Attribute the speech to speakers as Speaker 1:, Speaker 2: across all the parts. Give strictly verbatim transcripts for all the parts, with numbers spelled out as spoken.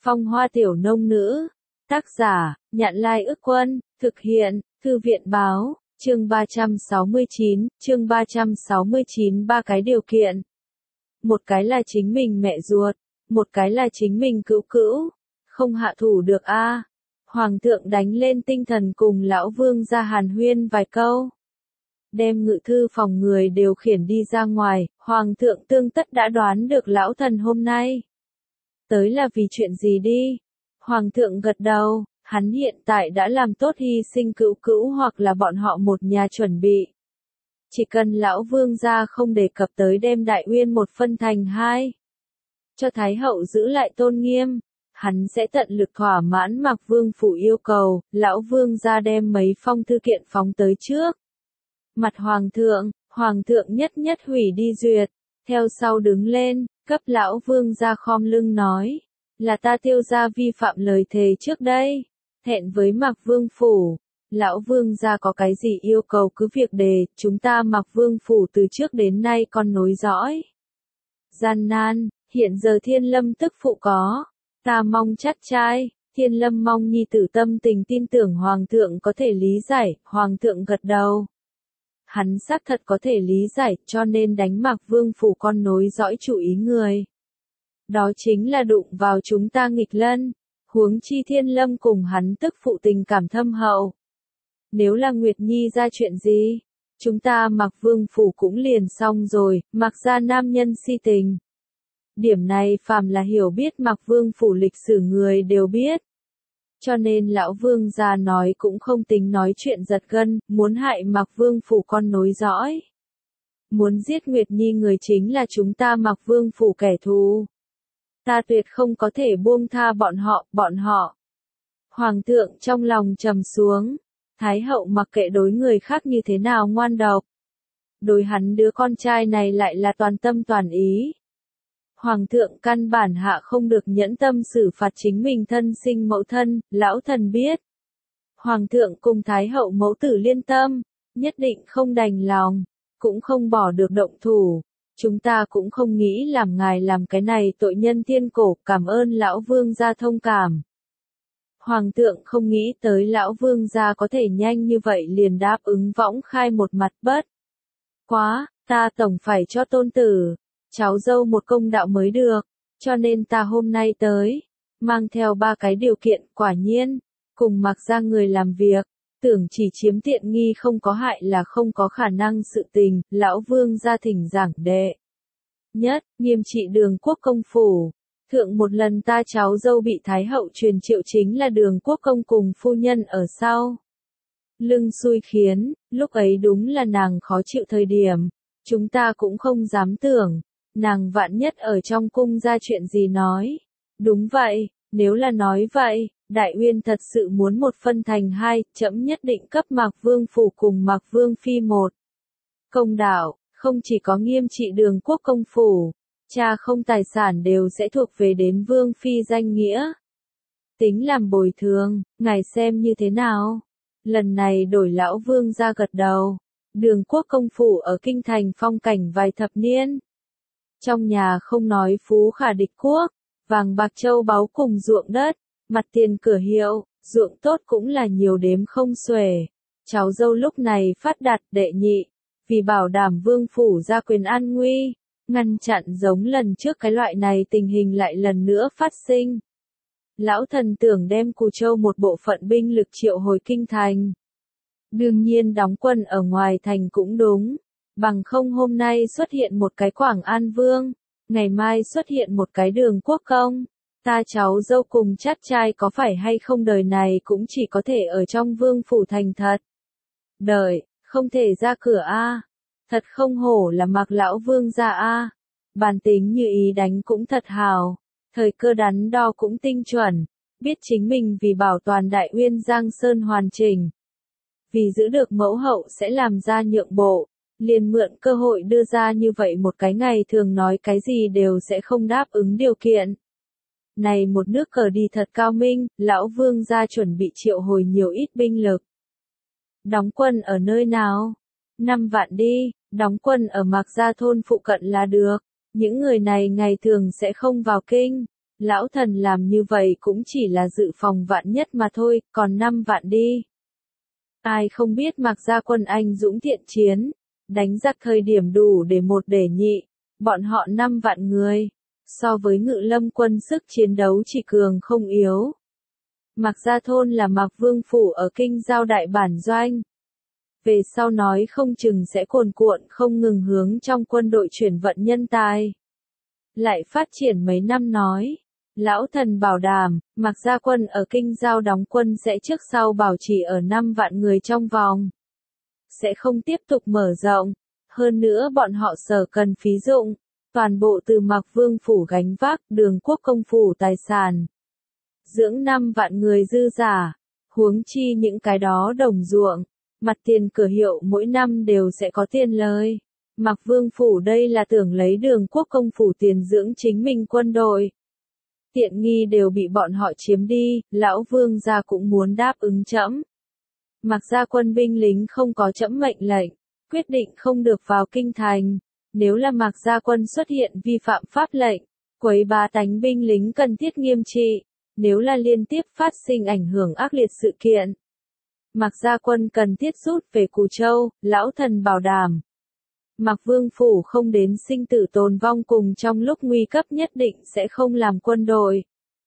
Speaker 1: Phong Hoa Tiểu Nông Nữ. Tác giả, Nhạn Lai Ức Quân, thực hiện, Thư viện Báo, chương ba trăm sáu mươi chín, chương ba trăm sáu mươi chín ba cái điều kiện. Một cái là chính mình mẹ ruột, một cái là chính mình cữu cữu, không hạ thủ được a. À. Hoàng thượng đánh lên tinh thần cùng lão vương ra hàn huyên vài câu. Đem ngự thư phòng người điều khiển đi ra ngoài, hoàng thượng tương tất đã đoán được lão thần hôm nay. Tới là vì chuyện gì đi? Hoàng thượng gật đầu, hắn hiện tại đã làm tốt hy sinh cữu cữu hoặc là bọn họ một nhà chuẩn bị. Chỉ cần lão vương gia không đề cập tới đem Đại Uyên một phân thành hai. Cho Thái hậu giữ lại tôn nghiêm, hắn sẽ tận lực thỏa mãn Mạc Vương phủ yêu cầu, lão vương gia đem mấy phong thư kiện phóng tới trước. Mặt hoàng thượng, hoàng thượng nhất nhất hủy đi duyệt, theo sau đứng lên, cấp lão vương gia khom lưng nói, là ta Tiêu gia vi phạm lời thề trước đây, thẹn với Mạc Vương phủ, lão vương gia có cái gì yêu cầu cứ việc đề, chúng ta Mạc Vương phủ từ trước đến nay còn nối dõi. Gian nan, hiện giờ Thiên Lâm tức phụ có, ta mong chắt trai, Thiên Lâm mong nhi tử tâm tình tin tưởng hoàng thượng có thể lý giải, hoàng thượng gật đầu. Hắn xác thật có thể lý giải, cho nên đánh Mạc Vương phủ con nối dõi chủ ý người. Đó chính là đụng vào chúng ta nghịch lân, huống chi Thiên Lâm cùng hắn tức phụ tình cảm thâm hậu. Nếu là Nguyệt Nhi ra chuyện gì, chúng ta Mạc Vương phủ cũng liền xong rồi, mặc ra nam nhân si tình. Điểm này phàm là hiểu biết Mạc Vương phủ lịch sử người đều biết. Cho nên lão vương gia nói cũng không tính nói chuyện giật gân, muốn hại Mạc Vương phủ con nối dõi. Muốn giết Nguyệt Nhi người chính là chúng ta Mạc Vương phủ kẻ thù. Ta tuyệt không có thể buông tha bọn họ, bọn họ. Hoàng thượng trong lòng trầm xuống, Thái hậu mặc kệ đối người khác như thế nào ngoan độc. Đối hắn đứa con trai này lại là toàn tâm toàn ý. Hoàng thượng căn bản hạ không được nhẫn tâm xử phạt chính mình thân sinh mẫu thân, lão thần biết. Hoàng thượng cùng Thái hậu mẫu tử liên tâm, nhất định không đành lòng, cũng không bỏ được động thủ. Chúng ta cũng không nghĩ làm ngài làm cái này tội nhân thiên cổ, cảm ơn lão vương gia thông cảm. Hoàng thượng không nghĩ tới lão vương gia có thể nhanh như vậy liền đáp ứng võng khai một mặt bất. Quá, ta tổng phải cho tôn tử, cháu dâu một công đạo mới được, cho nên ta hôm nay tới, mang theo ba cái điều kiện, quả nhiên, cùng mặc ra người làm việc, tưởng chỉ chiếm tiện nghi không có hại là không có khả năng sự tình, lão vương gia thỉnh giảng đệ. Nhất, nghiêm trị Đường Quốc công phủ, thượng một lần ta cháu dâu bị Thái hậu truyền triệu chính là Đường Quốc công cùng phu nhân ở sau. Lưng xui khiến, lúc ấy đúng là nàng khó chịu thời điểm, chúng ta cũng không dám tưởng, nàng vạn nhất ở trong cung ra chuyện gì nói. Đúng vậy, nếu là nói vậy, Đại Uyên thật sự muốn một phân thành hai, trẫm nhất định cấp Mạc Vương phủ cùng Mạc Vương phi một. Công đạo, không chỉ có nghiêm trị Đường Quốc công phủ, cha không tài sản đều sẽ thuộc về đến Vương phi danh nghĩa. Tính làm bồi thường, ngài xem như thế nào? Lần này đổi lão vương ra gật đầu. Đường Quốc công phủ ở kinh thành phong cảnh vài thập niên. Trong nhà không nói phú khả địch quốc, vàng bạc châu báu cùng ruộng đất, mặt tiền cửa hiệu, ruộng tốt cũng là nhiều đếm không xuể. Cháu dâu lúc này phát đạt đệ nhị, vì bảo đảm vương phủ gia quyền an nguy, ngăn chặn giống lần trước cái loại này tình hình lại lần nữa phát sinh. Lão thần tưởng đem Cù Châu một bộ phận binh lực triệu hồi kinh thành. Đương nhiên đóng quân ở ngoài thành cũng đúng, bằng không hôm nay xuất hiện một cái Quảng An Vương, ngày mai xuất hiện một cái Đường Quốc công, ta cháu dâu cùng chắt trai có phải hay không đời này cũng chỉ có thể ở trong vương phủ thành thật. Đợi, không thể ra cửa a. Thật không hổ là Mạc lão vương gia a. Bản tính như ý đánh cũng thật hào, thời cơ đắn đo cũng tinh chuẩn, biết chính mình vì bảo toàn Đại Uyên Giang Sơn hoàn chỉnh. Vì giữ được mẫu hậu sẽ làm ra nhượng bộ, liền mượn cơ hội đưa ra như vậy một cái ngày thường nói cái gì đều sẽ không đáp ứng điều kiện. Này một nước cờ đi thật cao minh, lão vương gia chuẩn bị triệu hồi nhiều ít binh lực. Đóng quân ở nơi nào? Năm vạn đi, đóng quân ở Mạc Gia thôn phụ cận là được. Những người này ngày thường sẽ không vào kinh, Lão thần làm như vậy cũng chỉ là dự phòng vạn nhất mà thôi, còn năm vạn đi. Ai không biết Mạc Gia Quân anh dũng thiện chiến, đánh giặc thời điểm đủ để một để nhị, bọn họ năm vạn người, so với Ngự Lâm quân sức chiến đấu chỉ cường không yếu. Mạc Gia thôn là Mạc Vương phủ ở Kinh Giao đại bản doanh. Về sau nói không chừng sẽ cuồn cuộn không ngừng hướng trong quân đội chuyển vận nhân tài. Lại phát triển mấy năm nói. Lão thần bảo đảm, Mạc Gia quân ở Kinh Giao đóng quân sẽ trước sau bảo trì ở năm vạn người trong vòng. Sẽ không tiếp tục mở rộng. Hơn nữa bọn họ sở cần phí dụng. Toàn bộ từ Mạc Vương phủ gánh vác Đường Quốc công phủ tài sản. Dưỡng năm vạn người dư giả. Huống chi những cái đó đồng ruộng. Mặt tiền cửa hiệu mỗi năm đều sẽ có tiền lời. Mạc Vương phủ đây là tưởng lấy Đường Quốc công phủ tiền dưỡng chính mình quân đội. Tiện nghi đều bị bọn họ chiếm đi, lão vương gia cũng muốn đáp ứng trẫm. Mạc Gia quân binh lính không có trẫm mệnh lệnh, quyết định không được vào kinh thành. Nếu là Mạc Gia quân xuất hiện vi phạm pháp lệnh, quấy bá tánh binh lính cần thiết nghiêm trị. Nếu là liên tiếp phát sinh ảnh hưởng ác liệt sự kiện, Mạc Gia quân cần thiết rút về Cù Châu, lão thần bảo đảm. Mạc Vương phủ không đến sinh tử tồn vong cùng trong lúc nguy cấp nhất định sẽ không làm quân đội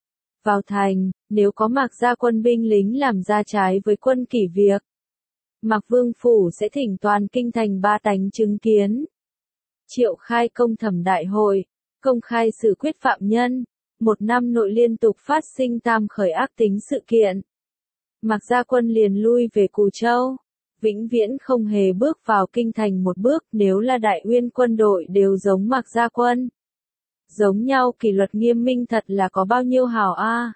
Speaker 1: vào thành, nếu có Mạc Gia quân binh lính làm ra trái với quân kỷ việc. Mạc Vương phủ sẽ thỉnh toàn kinh thành ba tánh chứng kiến. Triệu khai công thẩm đại hội, công khai xử quyết phạm nhân, một năm nội liên tục phát sinh tam khởi ác tính sự kiện. Mạc Gia quân liền lui về Cù Châu. Vĩnh viễn không hề bước vào kinh thành một bước, nếu là Đại Uyên quân đội đều giống Mạc Gia quân. Giống nhau kỷ luật nghiêm minh thật là có bao nhiêu hào a.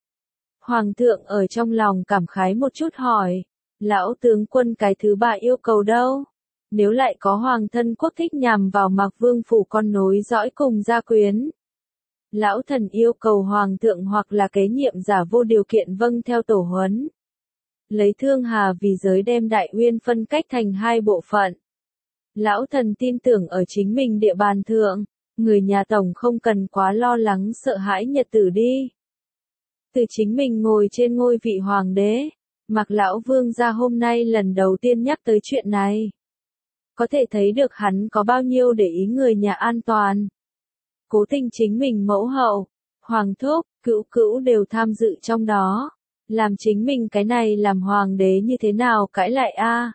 Speaker 1: Hoàng thượng ở trong lòng cảm khái một chút hỏi, lão tướng quân cái thứ ba yêu cầu đâu? Nếu lại có hoàng thân quốc thích nhằm vào Mạc Vương phủ con nối dõi cùng gia quyến. Lão thần yêu cầu hoàng thượng hoặc là kế nhiệm giả vô điều kiện vâng theo tổ huấn. Lấy Thương Hà vì giới đem Đại Uyên phân cách thành hai bộ phận. Lão thần tin tưởng ở chính mình địa bàn thượng, người nhà tổng không cần quá lo lắng sợ hãi nhật tử đi. Từ chính mình ngồi trên ngôi vị hoàng đế, Mạc lão vương gia hôm nay lần đầu tiên nhắc tới chuyện này. Có thể thấy được hắn có bao nhiêu để ý người nhà an toàn. Cố tình chính mình mẫu hậu, hoàng thúc, cữu cữu đều tham dự trong đó. Làm chính mình cái này làm hoàng đế như thế nào cãi lại a?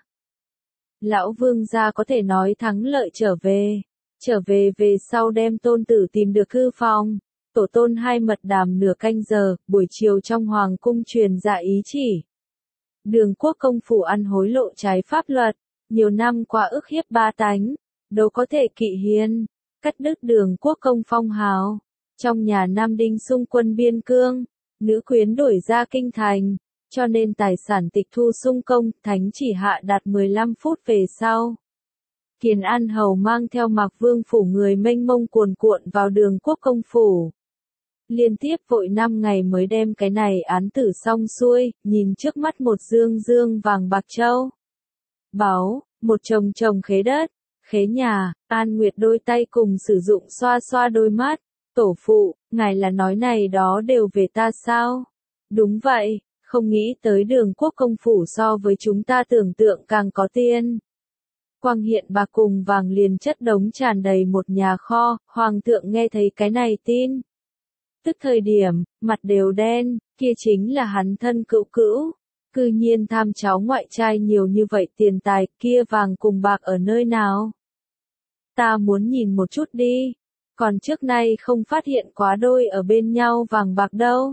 Speaker 1: Lão vương gia có thể nói thắng lợi trở về. Trở về về sau đem tôn tử tìm được cư phòng. Tổ tôn hai mật đàm nửa canh giờ, buổi chiều trong hoàng cung truyền ra ý chỉ. Đường Quốc công phủ ăn hối lộ trái pháp luật. Nhiều năm qua ức hiếp ba tánh. Đâu có thể kỵ hiên. Cắt đứt Đường Quốc công phong hào. Trong nhà Nam Đinh xung quân biên cương. Nữ quyến đổi ra kinh thành, cho nên tài sản tịch thu sung công, thánh chỉ hạ đạt mười lăm phút về sau. Kiền An Hầu mang theo Mạc Vương phủ người mênh mông cuồn cuộn vào Đường Quốc công phủ. Liên tiếp vội năm ngày mới đem cái này án tử xong xuôi, nhìn trước mắt một dương dương vàng bạc châu. Báu, một chồng chồng khế đất, khế nhà, An Nguyệt đôi tay cùng sử dụng xoa xoa đôi mắt. Tổ phụ, ngài là nói này đó đều về ta sao? Đúng vậy, không nghĩ tới Đường Quốc công phủ so với chúng ta tưởng tượng càng có tiền. Quang hiện bạc cùng vàng liền chất đống tràn đầy một nhà kho, hoàng thượng nghe thấy cái này tin. Tức thời điểm, mặt đều đen, kia chính là hắn thân cữu cữu. Cư nhiên tham cháu ngoại trai nhiều như vậy tiền tài, kia vàng cùng bạc ở nơi nào? Ta muốn nhìn một chút đi. Còn trước nay không phát hiện quá đôi ở bên nhau vàng bạc đâu.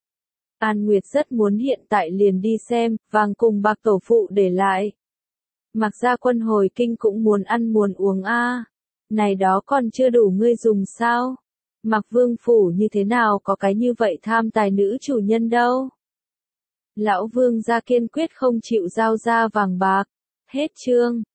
Speaker 1: An Nguyệt rất muốn hiện tại liền đi xem, vàng cùng bạc tổ phụ để lại. Mạc Gia quân hồi kinh cũng muốn ăn muốn uống a. À. Này đó còn chưa đủ ngươi dùng sao? Mạc Vương phủ như thế nào có cái như vậy tham tài nữ chủ nhân đâu? Lão Vương gia kiên quyết không chịu giao ra vàng bạc. Hết chương.